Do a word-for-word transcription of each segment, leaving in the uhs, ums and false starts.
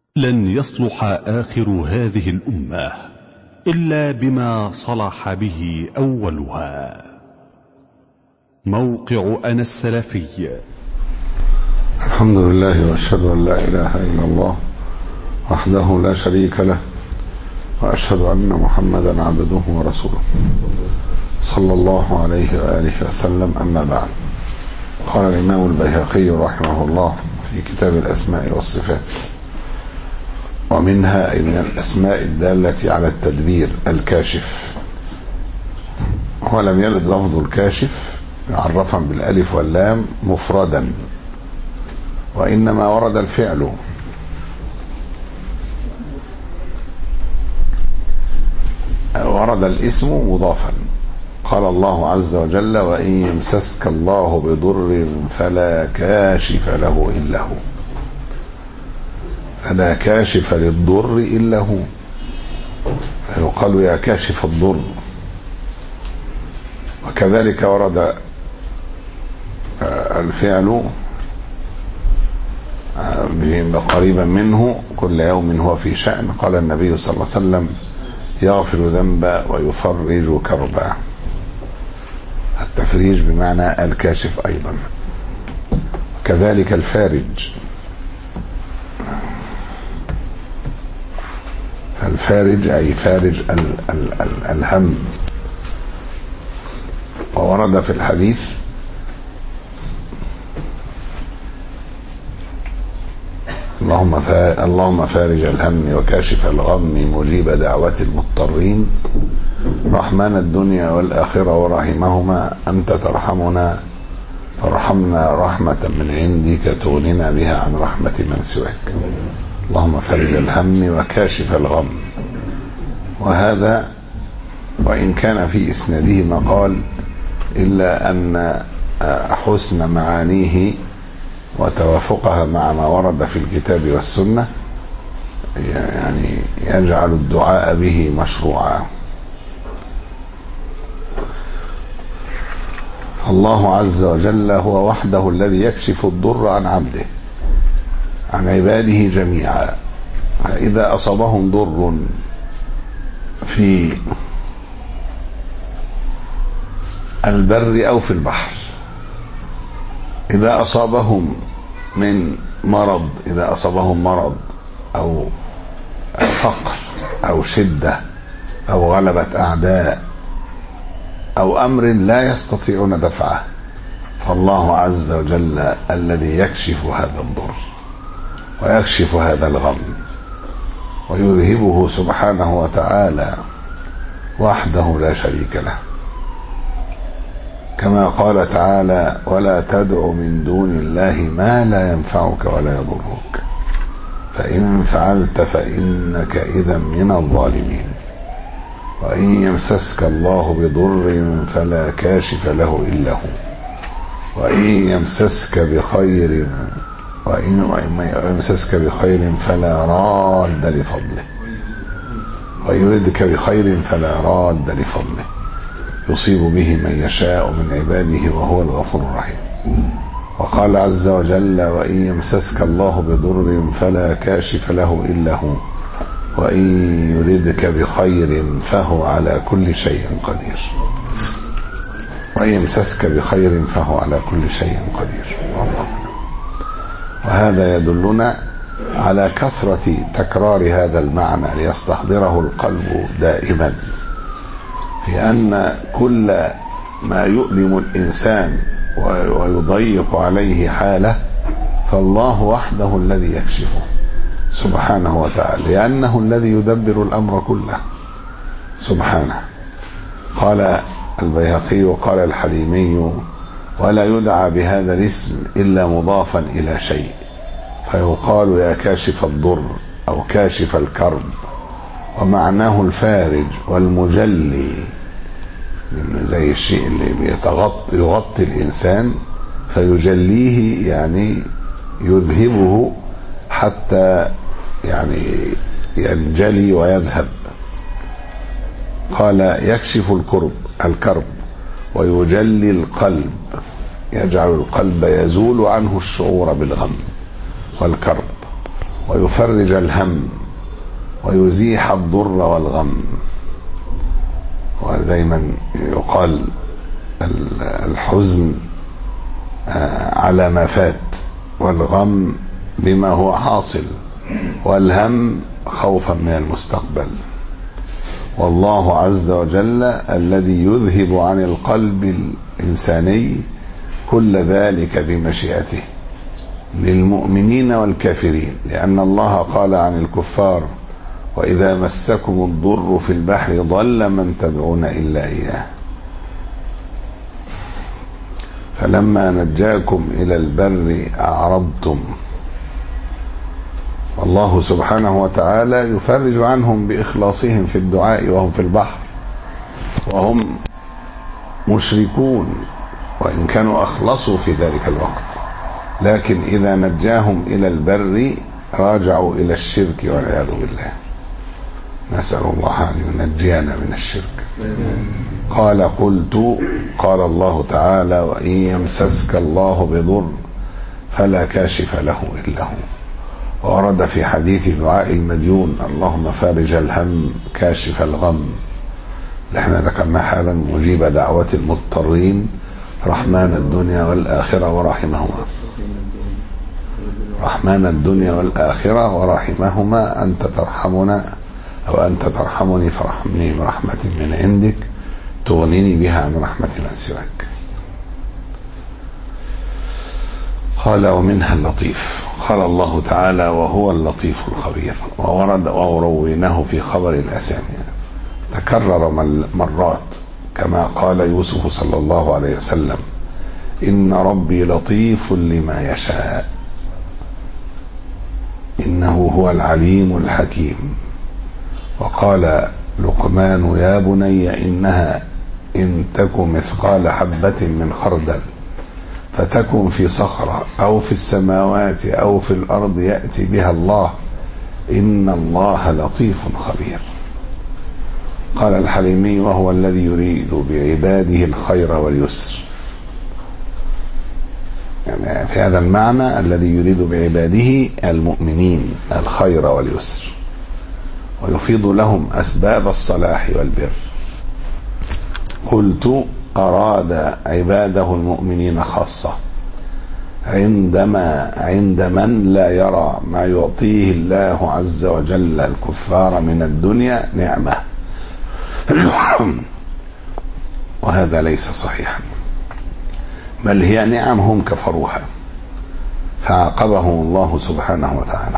لن يصلح آخر هذه الأمة إلا بما صلح به أولها. موقع أنا السلفي. الحمد لله وأشهد أن لا إله إلا الله وحده لا شريك له، وأشهد أن محمدا عبده ورسوله صلى الله عليه وآله وسلم. أما بعد، قال الإمام البيهقي رحمه الله في كتاب الأسماء والصفات: ومنها أي من الأسماء الدالة على التدبير الكاشف. ولم يرد لفظ الكاشف معرفا بالألف واللام مفردا، وإنما ورد الفعل، ورد الاسم مضافا. قال الله عز وجل: وإن يمسسك الله بضر فلا كاشف له إلا هو. فلا كاشف للضر إلا هو، فيقال يا كاشف الضر. وكذلك ورد الفعل قريبا منه: كل يوم هو في شأن. قال النبي صلى الله عليه وسلم: يغفر ذنبا ويفرج كربا. التفريج بمعنى الكاشف أيضا. كذلك الفارج، الفارج أي فارج ال ال ال الهم. وورد في الحديث: اللهم اللهم فارج الهم وكاشف الغم مجيب دعوة المضطرين رحمن الدنيا والآخرة ورحمهما أنت ترحمنا فارحمنا رحمة من عندك تغننا بها عن رحمة من سواك. اللهم فارج الهم وكاشف الغم. وهذا وإن كان في إسناده مقال، إلا أن حسن معانيه وتوافقها مع ما ورد في الكتاب والسنة يعني يجعل الدعاء به مشروعا. الله عز وجل هو وحده الذي يكشف الضر عن عبده، عن عباده جميعا. إذا أصابهم ضر في البر أو في البحر، إذا أصابهم من مرض إذا أصابهم مرض أو فقر أو شدة أو غلبة أعداء أو أمر لا يستطيعون دفعه، فالله عز وجل الذي يكشف هذا الضر ويكشف هذا الغم ويذهبه سبحانه وتعالى وحده لا شريك له. كما قال تعالى: ولا تدع من دون الله ما لا ينفعك ولا يضرك فإن فعلت فإنك إذا من الظالمين. وإن يمسسك الله بضر فلا كاشف له إلا هو، وإن يمسسك بخير وإن يمسسك بخير فلا راد لفضله، وإن يردك بخير فلا راد لفضله يصيب به من يشاء من عباده وهو الغفور الرحيم. وقال عز وجل: وإن يمسسك الله بضر فلا كاشف له إلا هو، وإن يردك بخير فهو على كل شيء قدير. وإن يمسسك بخير فهو على كل شيء قدير. وهذا يدلنا على كثرة تكرار هذا المعنى ليستحضره القلب دائما، في أن كل ما يؤلم الإنسان ويضيق عليه حاله فالله وحده الذي يكشفه سبحانه وتعالى، لأنه الذي يدبر الأمر كله سبحانه. قال البيهقي وقال الحليمي: ولا يدعى بهذا الاسم إلا مضافا إلى شيء، فيقال يا كاشف الضر أو كاشف الكرب، ومعناه الفارج والمجلي، زي الشيء اللي بيتغطي يغطي الإنسان فيجليه، يعني يذهبه حتى يعني ينجلي ويذهب. قال: يكشف الكرب الكرب ويجلي القلب، يجعل القلب يزول عنه الشعور بالغم والكرب. ويفرج الهم ويزيح الضر والغم. ودايما يقال الحزن على ما فات، والغم بما هو حاصل، والهم خوفا من المستقبل. والله عز وجل الذي يذهب عن القلب الإنساني كل ذلك بمشيئته للمؤمنين والكافرين، لأن الله قال عن الكفار: وإذا مسكم الضر في البحر ضل من تدعون إلا إياه فلما نجاكم إلى البر أعرضتم. والله سبحانه وتعالى يفرج عنهم بإخلاصهم في الدعاء وهم في البحر وهم مشركون، وإن كانوا أخلصوا في ذلك الوقت، لكن إذا نجاهم إلى البر راجعوا إلى الشرك والعياذ بالله. نسأل الله أن ينجينا من الشرك. قال: قلت قال الله تعالى: وإن يمسسك الله بضر فلا كاشف له إلا هو. ورد في حديث دعاء المديون: اللهم فارج الهم كاشف الغم، اللي احنا ذكرناه حالا، مجيب دعوة المضطرين، رحمن الدنيا والآخرة ورحمهما رحمن الدنيا والآخرة ورحمهما أنت ترحمنا أو أنت ترحمني فرحمني برحمة من عندك تغنيني بها عن رحمة من سواك. قال: ومنها اللطيف. قال الله تعالى: وهو اللطيف الخبير. وورد ورويناه في خبر الأسامي، تكرر مرات، كما قال يوسف صلى الله عليه وسلم: إن ربي لطيف لما يشاء إنه هو العليم الحكيم. وقال لقمان: يا بني إنها إن تك مثقال حبة من خردل فتكن في صخرة أو في السماوات أو في الأرض يأتي بها الله إن الله لطيف خبير. قال الحليمي: وهو الذي يريد بعباده الخير واليسر. يعني في هذا المعنى الذي يريد بعباده المؤمنين الخير واليسر، ويفيض لهم أسباب الصلاح والبر. قلت: أراد عباده المؤمنين خاصة عندما عند من لا يرى ما يعطيه الله عز وجل الكفار من الدنيا نعمة وهذا ليس صحيحا، بل هي نعم هم كفروها فعاقبهم الله سبحانه وتعالى.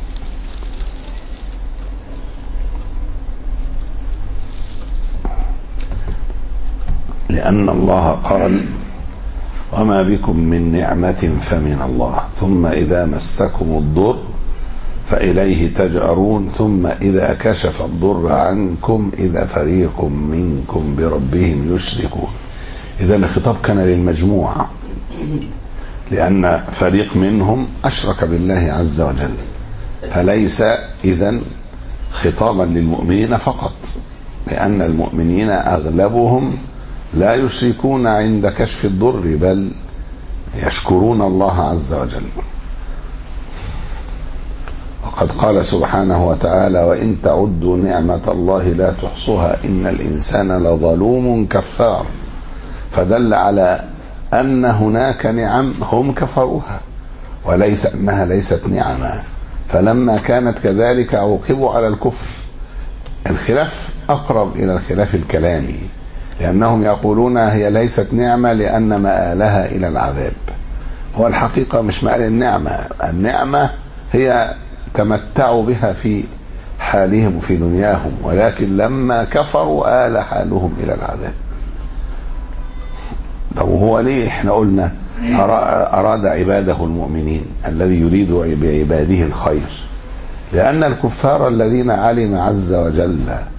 لأن الله قال: وما بكم من نعمة فمن الله ثم إذا مسكم الضر فإليه تجأرون ثم إذا كشف الضر عنكم إذا فريق منكم بربهم يشركون. إذا الخطاب كان للمجموعة، لأن فريق منهم أشرك بالله عز وجل، فليس إذن خطابا للمؤمنين فقط، لأن المؤمنين أغلبهم لا يشركون عند كشف الضر، بل يشكرون الله عز وجل. وقد قال سبحانه وتعالى: وإن تعدوا نعمة الله لا تحصوها إن الإنسان لظلوم كفار، فدل على أن هناك نعم هم كفروها وليس أنها ليست نعما، فلما كانت كذلك عوقبوا على الكفر. الخلاف أقرب إلى الخلاف الكلامي، لأنهم يقولون هي ليست نعمة لأن مآلها إلى العذاب. هو الحقيقة مش مآل النعمة، النعمة هي تمتعوا بها في حالهم في دنياهم، ولكن لما كفروا آل حالهم إلى العذاب. طب هو ليه احنا قلنا أراد عباده المؤمنين الذي يريد بعباده الخير؟ لأن الكفار الذين علم عز وجل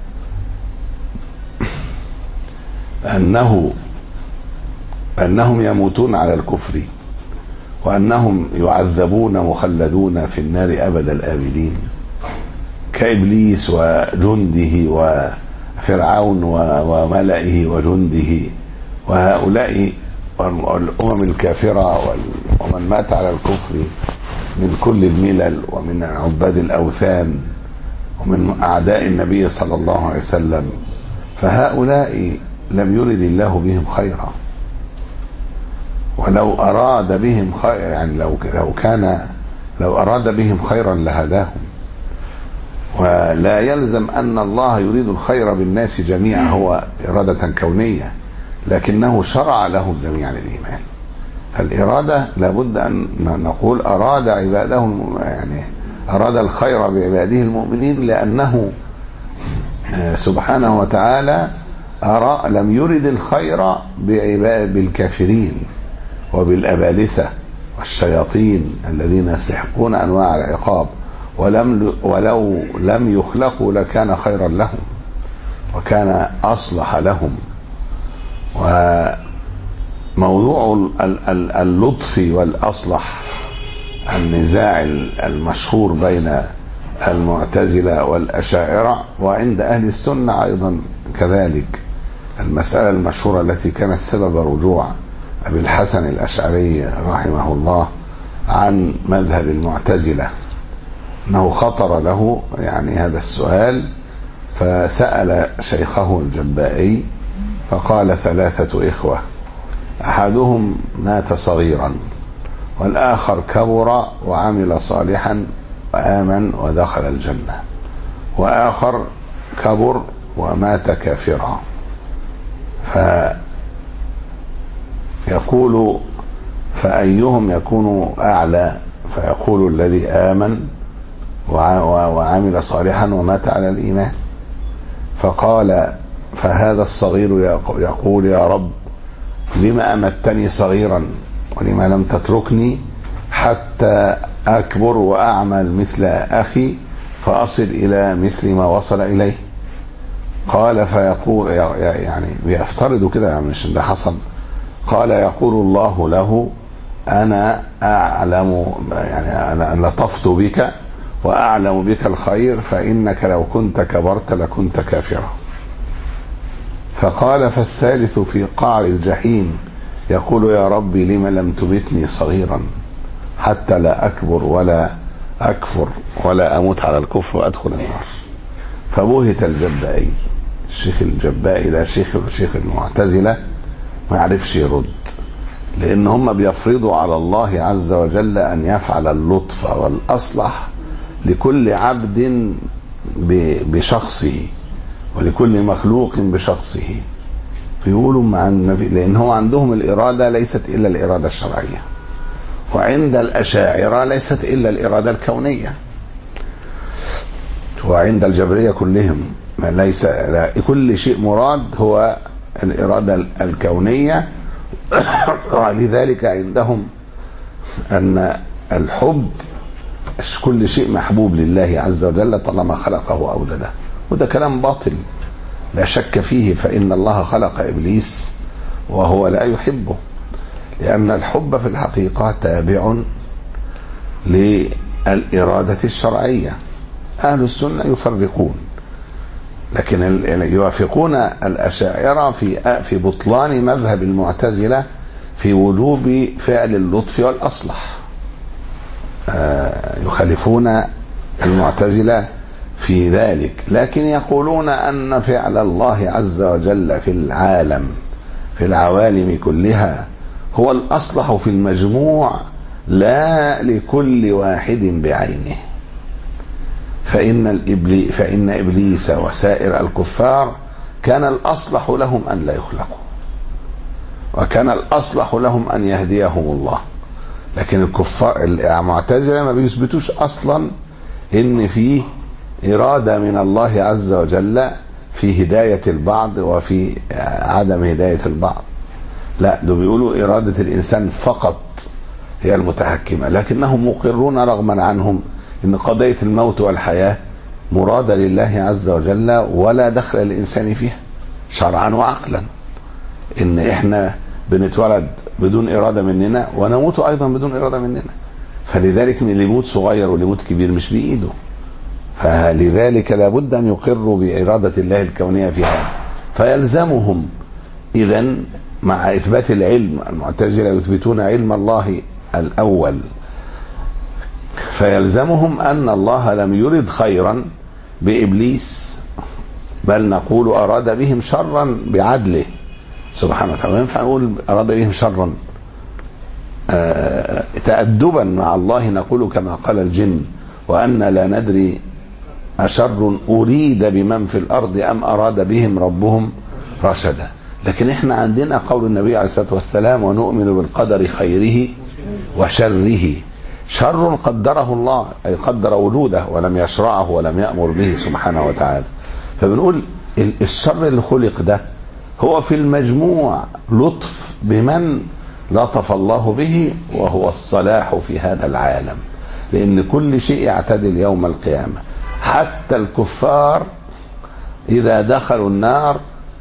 أنه أنهم يموتون على الكفر وأنهم يعذبون مخلدون في النار أبد الآبدين كإبليس وجنده وفرعون وملئه وجنده وهؤلاء الأمم الكافرة ومن مات على الكفر من كل الملل ومن عباد الأوثان ومن أعداء النبي صلى الله عليه وسلم، فهؤلاء لم يرد الله بهم خيرا، ولو أراد بهم خير يعني لو لو كان لو أراد بهم خيرا لهداهم. ولا يلزم أن الله يريد الخير بالناس جميعا، هو إرادة كونية، لكنه شرع لهم جميعا الإيمان. فالإرادة لابد أن نقول أراد عباده يعني أراد الخير بعباده المؤمنين، لأنه سبحانه وتعالى أرى لم يرد الخير بالكافرين وبالأبالسة والشياطين الذين يستحقون أنواع العقاب، ولم ولو لم يخلقوا لكان خيرا لهم وكان أصلح لهم. وموضوع اللطف والأصلح النزاع المشهور بين المعتزلة والأشاعرة، وعند أهل السنة أيضا كذلك، المسألة المشهورة التي كانت سبب رجوع أبي الحسن الأشعري رحمه الله عن مذهب المعتزلة، أنه خطر له يعني هذا السؤال، فسأل شيخه الجبائي فقال ثلاثة إخوة، أحدهم مات صغيرا، والآخر كبر وعمل صالحا وآمن ودخل الجنة، وآخر كبر ومات كافرا. فيقول فأيهم يكون أعلى؟ فيقول الذي آمن وعمل صالحا ومات على الإيمان. فقال فهذا الصغير يقول يا رب لما أمتني صغيرا ولما لم تتركني حتى أكبر وأعمل مثل أخي فأصل إلى مثل ما وصل إليه؟ قال فيقول يعني بيفترض كده يعني مش ده حصل. قال يقول الله له أنا أعلم يعني أنا لطفت بك وأعلم بك الخير، فإنك لو كنت كبرت لكنت كافرا. فقال فالثالث في قعر الجحيم يقول يا ربي لما لم تمتني صغيرا حتى لا أكبر ولا أكفر ولا أموت على الكفر وأدخل النار. فبهت الجبائي، الشيخ الجبائي ده شيخ شيخ المعتزلة ما يعرفش يرد، لأن هم بيفرضوا على الله عز وجل أن يفعل اللطف والأصلح لكل عبد بشخصه ولكل مخلوق بشخصه. فيقولوا مع النبي لأن هو عندهم الإرادة ليست إلا الإرادة الشرعية، وعند الأشاعرة ليست إلا الإرادة الكونية، وعند الجبرية كلهم ما ليس كل شيء مراد هو الإرادة الكونية. ولذلك عندهم أن الحب كل شيء محبوب لله عز وجل طالما خلقه وأوجده، وده كلام باطل لا شك فيه. فإن الله خلق إبليس وهو لا يحبه، لأن الحب في الحقيقة تابع للإرادة الشرعية. أهل السنة يفرقون، لكن يوافقون الأشاعرة في في بطلان مذهب المعتزلة في وجوب فعل اللطف والأصلح. يخالفون المعتزلة في ذلك، لكن يقولون أن فعل الله عز وجل في العالم في العوالم كلها هو الأصلح في المجموع لا لكل واحد بعينه. فإن الإبلي فإن إبليس وسائر الكفار كان الأصلح لهم أن لا يخلقوا، وكان الأصلح لهم أن يهديهم الله. لكن الكفار المعتزلة ما بيثبتوش أصلا إن فيه إرادة من الله عز وجل في هداية البعض وفي عدم هداية البعض، لا ده بيقولوا إرادة الإنسان فقط هي المتحكمة، لكنهم مقرون رغما عنهم إن قضية الموت والحياة مرادة لله عز وجل ولا دخل للإنسان فيها شرعا وعقلا. إن إحنا بنتولد بدون إرادة مننا ونموت أيضا بدون إرادة مننا، فلذلك من اللي يموت صغير واللي يموت كبير مش بإيده. فلذلك لابد أن يقروا بإرادة الله الكونية فيها. فيلزمهم إذن مع إثبات العلم، المعتزلة يثبتون علم الله الأول فيلزمهم أن الله لم يرد خيرا بإبليس، بل نقول أراد بهم شرا بعدله سبحانه وتعالى. ينفع نقول أراد بهم شرا آه تأدبا مع الله نقول كما قال الجن وأن لا ندري أشر أريد بمن في الأرض أم أراد بهم ربهم رشدا. لكن احنا عندنا قول النبي عليه الصلاة والسلام ونؤمن بالقدر خيره وشره. شر قدره الله، أي قدر وجوده ولم يشرعه ولم يأمر به سبحانه وتعالى. فبنقول الشر اللي خلق ده هو في المجموع لطف بمن لطف الله به، وهو الصلاح في هذا العالم، لأن كل شيء يعتدل يوم القيامة. حتى الكفار إذا دخلوا النار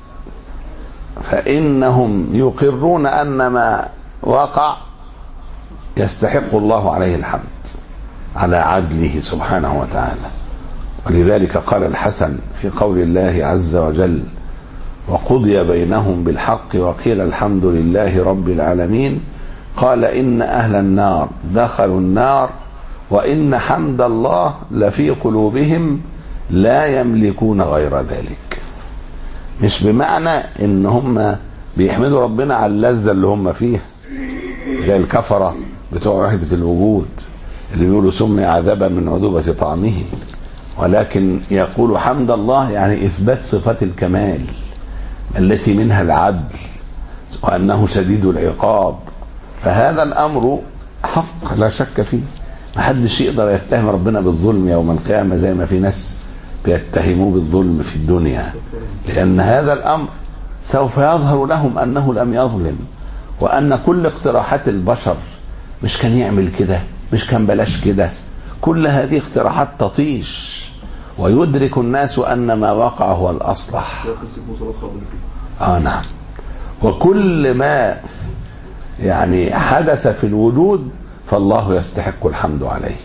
فإنهم يقرون أن ما وقع يستحق الله عليه الحمد على عدله سبحانه وتعالى. ولذلك قال الحسن في قول الله عز وجل وقضي بينهم بالحق وقيل الحمد لله رب العالمين، قال إن أهل النار دخلوا النار وإن حمد الله لفي قلوبهم لا يملكون غير ذلك. مش بمعنى إن هم بيحمدوا ربنا على اللذة اللي هم فيها زي الكفرة بتوع وحدة الوجود اللي بيقولوا سمي عذابا من عذوبة طعمه، ولكن يقول حمد الله يعني إثبات صفات الكمال التي منها العدل وأنه شديد العقاب. فهذا الأمر حق لا شك فيه، محدش يقدر يتهم ربنا بالظلم يوم القيامة زي ما في ناس بيتهموه بالظلم في الدنيا، لأن هذا الأمر سوف يظهر لهم أنه لم يظلم، وأن كل اقتراحات البشر مش كان يعمل كده، مش كان بلاش كده، كل هذه اقتراحات تطيش، ويدرك الناس أن ما وقع هو الأصلح. آه نعم. وكل ما يعني حدث في الوجود فالله يستحق الحمد عليه.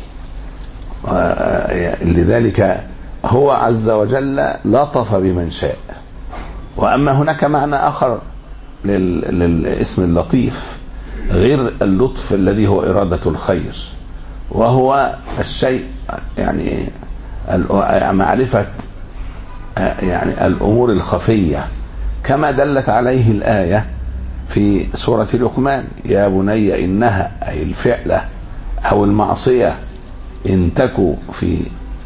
لذلك هو عز وجل لطف بمن شاء. وأما هناك معنى آخر للاسم اللطيف غير اللطف الذي هو إرادة الخير، وهو الشيء يعني معرفة يعني الأمور الخفية كما دلت عليه الآية في سورة لقمان يا بني إنها أي الفعلة أو المعصية إن تكو في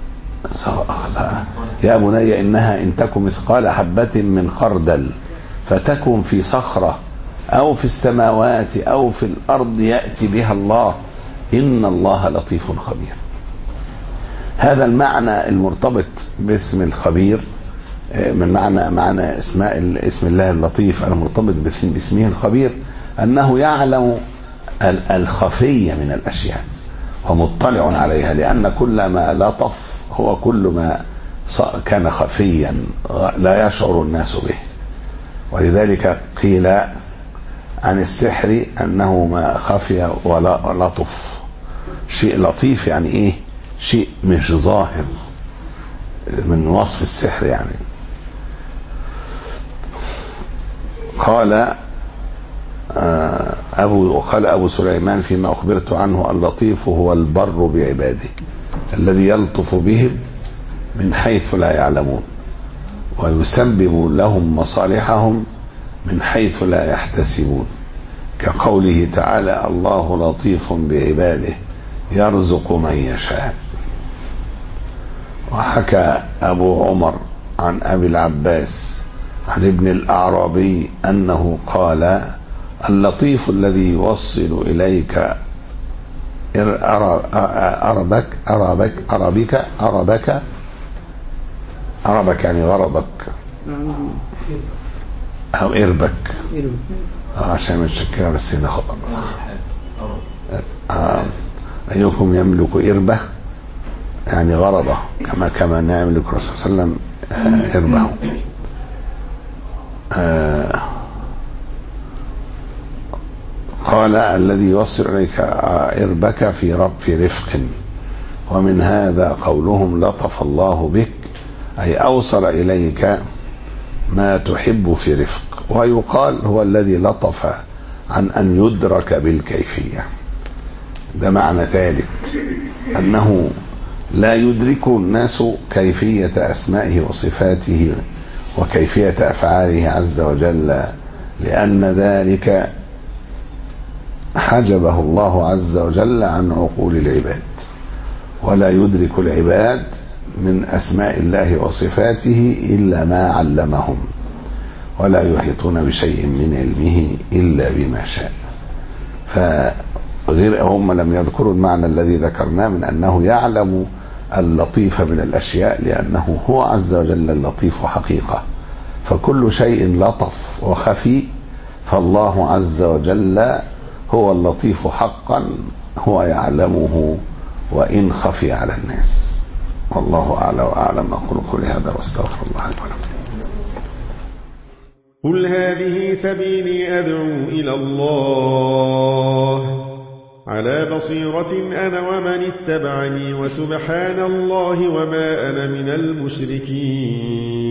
يا بني إنها إن تكو مثقال حبة من خردل فتكن في صخرة أو في السماوات أو في الأرض يأتي بها الله إن الله لطيف خبير. هذا المعنى المرتبط باسم الخبير من معنى معنى اسماء اسم الله اللطيف المرتبط باسمه الخبير أنه يعلم الخفية من الأشياء ومطلع عليها، لأن كل ما لطف هو كل ما كان خفيا لا يشعر الناس به. ولذلك قيل عن السحر أنه ما خفي ولا لطف. شيء لطيف يعني إيه؟ شيء مش ظاهر من وصف السحر يعني. قال أبو قال أبو سليمان فيما أخبرت عنه اللطيف هو البر بعباده الذي يلطف بهم من حيث لا يعلمون ويسبب لهم مصالحهم من حيث لا يحتسبون، كقوله تعالى الله لطيف بعباده يرزق من يشاء. وحكى أبو عمر عن أبي العباس عن ابن الأعرابي أنه قال اللطيف الذي يوصل إليك أربك أربك أربك أربك أربك يعني غرضك أو إربك عشان متشكلة بس هنا خطأ. آه. أيكم يملك إربة يعني غرضه كما كما يملك الرسول صلى الله عليه وسلم إربه. آه. قال الذي يوصل إليك إربك في رب في رفق، ومن هذا قولهم لطف الله بك أي أوصل إليك ما تحب في رفق. ويقال هو الذي لطف عن أن يدرك بالكيفية. ده معنى ثالث أنه لا يدرك الناس كيفية أسمائه وصفاته وكيفية أفعاله عز وجل، لأن ذلك حجبه الله عز وجل عن عقول العباد، ولا يدرك العباد من أسماء الله وصفاته إلا ما علمهم، ولا يحيطون بشيء من علمه إلا بما شاء. فغير هم لم يذكروا المعنى الذي ذكرناه من أنه يعلم اللطيف من الأشياء، لأنه هو عز وجل اللطيف حقيقة، فكل شيء لطف وخفي، فالله عز وجل هو اللطيف حقا، هو يعلمه وإن خفي على الناس. والله أعلى وأعلم. أقول قولي هذا واستغفر الله لي ولكم. قل هذه سبيلي أدعو إلى الله على بصيرة أنا ومن اتبعني، وسبحان الله وما أنا من المشركين.